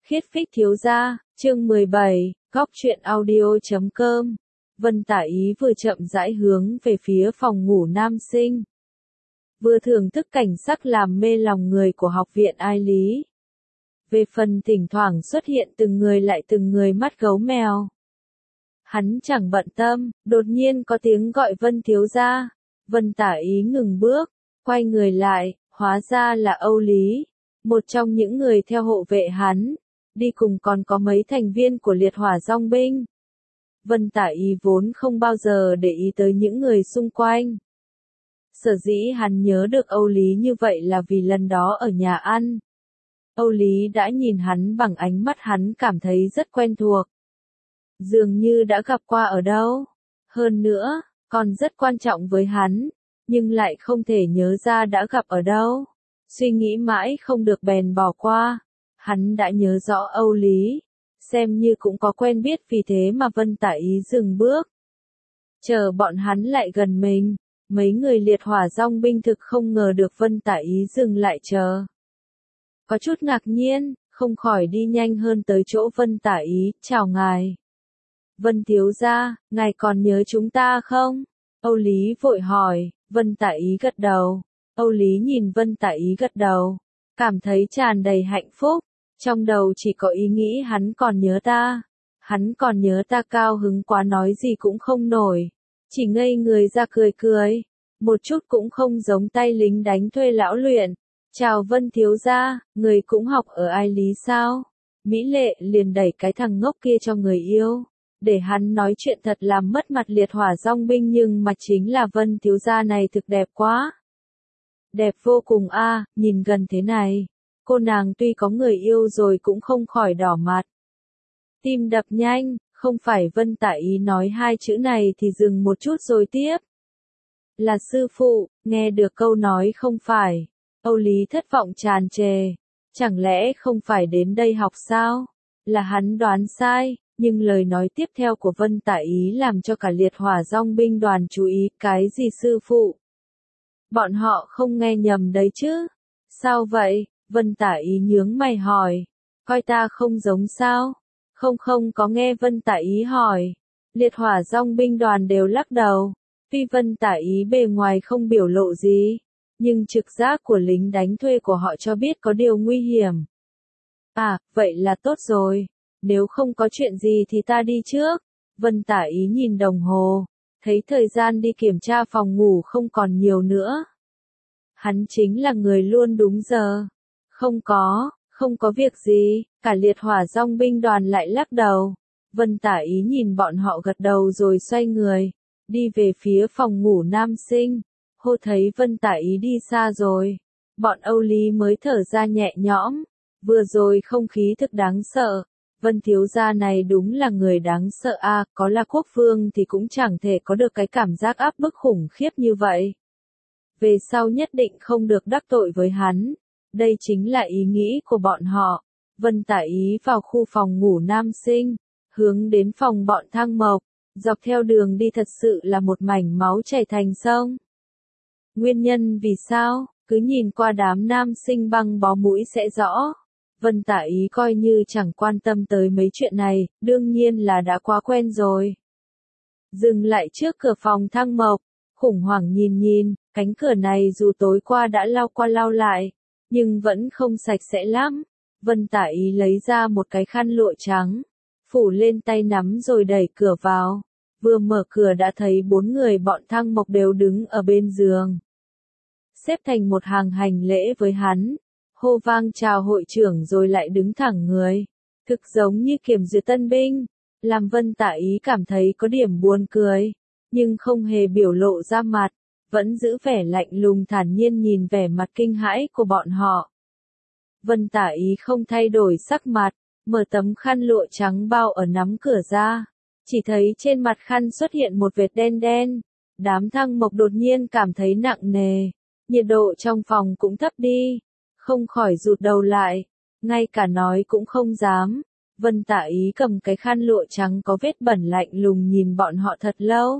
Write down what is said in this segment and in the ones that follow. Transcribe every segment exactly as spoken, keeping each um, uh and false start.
Khiết Phích thiếu gia, chương mười bảy, góc truyện audio chấm com. Vân Tả Ý vừa chậm rãi hướng về phía phòng ngủ nam sinh. Vừa thưởng thức cảnh sắc làm mê lòng người của học viện Ai Lý. Về phần thỉnh thoảng xuất hiện từng người lại từng người mắt gấu mèo. Hắn chẳng bận tâm, đột nhiên có tiếng gọi Vân thiếu gia. Vân Tả Ý ngừng bước, quay người lại, hóa ra là Âu Lý, một trong những người theo hộ vệ hắn. Đi cùng còn có mấy thành viên của liệt hỏa dòng binh. Vân Tả Ý vốn không bao giờ để ý tới những người xung quanh. Sở dĩ hắn nhớ được Âu Lý như vậy là vì lần đó ở nhà ăn. Âu Lý đã nhìn hắn bằng ánh mắt hắn cảm thấy rất quen thuộc. Dường như đã gặp qua ở đâu. Hơn nữa, còn rất quan trọng với hắn, nhưng lại không thể nhớ ra đã gặp ở đâu. Suy nghĩ mãi không được bèn bỏ qua. Hắn đã nhớ rõ Âu Lý, xem như cũng có quen biết vì thế mà Vân Tả Ý dừng bước. Chờ bọn hắn lại gần mình, mấy người liệt hỏa dòng binh thực không ngờ được Vân Tả Ý dừng lại chờ. Có chút ngạc nhiên, không khỏi đi nhanh hơn tới chỗ Vân Tả Ý, chào ngài. Vân thiếu gia, ngài còn nhớ chúng ta không? Âu Lý vội hỏi, Vân Tả Ý gật đầu. Âu Lý nhìn Vân Tả Ý gật đầu, cảm thấy tràn đầy hạnh phúc. Trong đầu chỉ có ý nghĩ hắn còn nhớ ta. Hắn còn nhớ ta cao hứng quá nói gì cũng không nổi. Chỉ ngây người ra cười cười. Một chút cũng không giống tay lính đánh thuê lão luyện. Chào Vân thiếu gia, người cũng học ở Ai Lý sao? Mỹ Lệ liền đẩy cái thằng ngốc kia cho người yêu. Để hắn nói chuyện thật làm mất mặt liệt hỏa dòng binh nhưng mà chính là Vân thiếu gia này thực đẹp quá. Đẹp vô cùng a, à, nhìn gần thế này. Cô nàng tuy có người yêu rồi cũng không khỏi đỏ mặt. Tim đập nhanh, không phải Vân Tả Ý nói hai chữ này thì dừng một chút rồi tiếp. Là sư phụ, nghe được câu nói không phải. Âu Lý thất vọng tràn trề. Chẳng lẽ không phải đến đây học sao? Là hắn đoán sai, nhưng lời nói tiếp theo của Vân Tả Ý làm cho cả liệt hỏa dòng binh đoàn chú ý. Cái gì sư phụ? Bọn họ không nghe nhầm đấy chứ? Sao vậy? Vân Tả Ý nhướng mày hỏi, coi ta không giống sao? Không không có nghe Vân Tả Ý hỏi. Liệt hỏa dòng binh đoàn đều lắc đầu. Tuy Vân Tả Ý bề ngoài không biểu lộ gì, nhưng trực giác của lính đánh thuê của họ cho biết có điều nguy hiểm. À, vậy là tốt rồi. Nếu không có chuyện gì thì ta đi trước. Vân Tả Ý nhìn đồng hồ, thấy thời gian đi kiểm tra phòng ngủ không còn nhiều nữa. Hắn chính là người luôn đúng giờ. Không có, không có việc gì, cả liệt hỏa dòng binh đoàn lại lắc đầu. Vân Tả Ý nhìn bọn họ gật đầu rồi xoay người, đi về phía phòng ngủ nam sinh. Hô thấy Vân Tả Ý đi xa rồi, bọn Âu Lý mới thở ra nhẹ nhõm. Vừa rồi không khí thực đáng sợ, Vân thiếu gia này đúng là người đáng sợ a, à, có là quốc vương thì cũng chẳng thể có được cái cảm giác áp bức khủng khiếp như vậy. Về sau nhất định không được đắc tội với hắn. Đây chính là ý nghĩ của bọn họ. Vân Tả Ý vào khu phòng ngủ nam sinh, hướng đến phòng bọn Thang Mộc, dọc theo đường đi thật sự là một mảnh máu chảy thành sông. Nguyên nhân vì sao, cứ nhìn qua đám nam sinh băng bó mũi sẽ rõ. Vân Tả Ý coi như chẳng quan tâm tới mấy chuyện này, đương nhiên là đã quá quen rồi. Dừng lại trước cửa phòng Thang Mộc, khủng hoảng nhìn nhìn, cánh cửa này dù tối qua đã lau qua lau lại, nhưng vẫn không sạch sẽ lắm. Vân Tả Ý lấy ra một cái khăn lụa trắng, phủ lên tay nắm rồi đẩy cửa vào. Vừa mở cửa đã thấy bốn người bọn Thang Mộc đều đứng ở bên giường. Xếp thành một hàng hành lễ với hắn, hô vang chào hội trưởng rồi lại đứng thẳng người. Thực giống như kiểm duyệt tân binh, làm Vân Tả Ý cảm thấy có điểm buồn cười, nhưng không hề biểu lộ ra mặt. Vẫn giữ vẻ lạnh lùng thản nhiên nhìn vẻ mặt kinh hãi của bọn họ. Vân Tả Ý không thay đổi sắc mặt, mở tấm khăn lụa trắng bao ở nắm cửa ra. Chỉ thấy trên mặt khăn xuất hiện một vệt đen đen. Đám Thang Mộc đột nhiên cảm thấy nặng nề. Nhiệt độ trong phòng cũng thấp đi. Không khỏi rụt đầu lại. Ngay cả nói cũng không dám. Vân Tả Ý cầm cái khăn lụa trắng có vết bẩn lạnh lùng nhìn bọn họ thật lâu.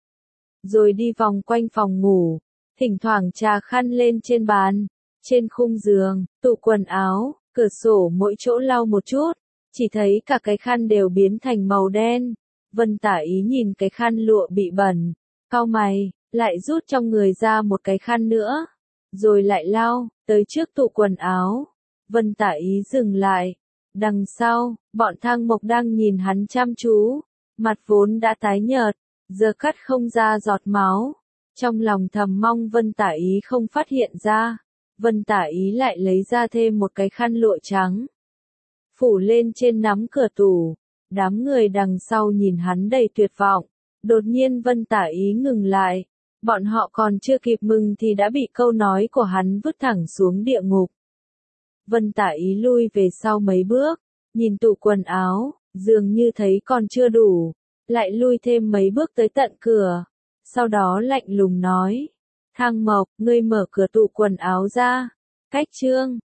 Rồi đi vòng quanh phòng ngủ, thỉnh thoảng trà khăn lên trên bàn, trên khung giường, tủ quần áo, cửa sổ mỗi chỗ lau một chút, chỉ thấy cả cái khăn đều biến thành màu đen. Vân Tả Ý nhìn cái khăn lụa bị bẩn, cau mày, lại rút trong người ra một cái khăn nữa, rồi lại lau, tới trước tủ quần áo. Vân Tả Ý dừng lại, đằng sau, bọn Thang Mộc đang nhìn hắn chăm chú, mặt vốn đã tái nhợt, giờ cắt không ra giọt máu. Trong lòng thầm mong Vân Tả Ý không phát hiện ra. Vân Tả Ý lại lấy ra thêm một cái khăn lụa trắng, phủ lên trên nắm cửa tủ. Đám người đằng sau nhìn hắn đầy tuyệt vọng. Đột nhiên Vân Tả Ý ngừng lại. Bọn họ còn chưa kịp mừng thì đã bị câu nói của hắn vứt thẳng xuống địa ngục. Vân Tả Ý lui về sau mấy bước, nhìn tủ quần áo, dường như thấy còn chưa đủ, lại lui thêm mấy bước tới tận cửa. Sau đó lạnh lùng nói, Thang Mộc, ngươi mở cửa tủ quần áo ra. Cách chương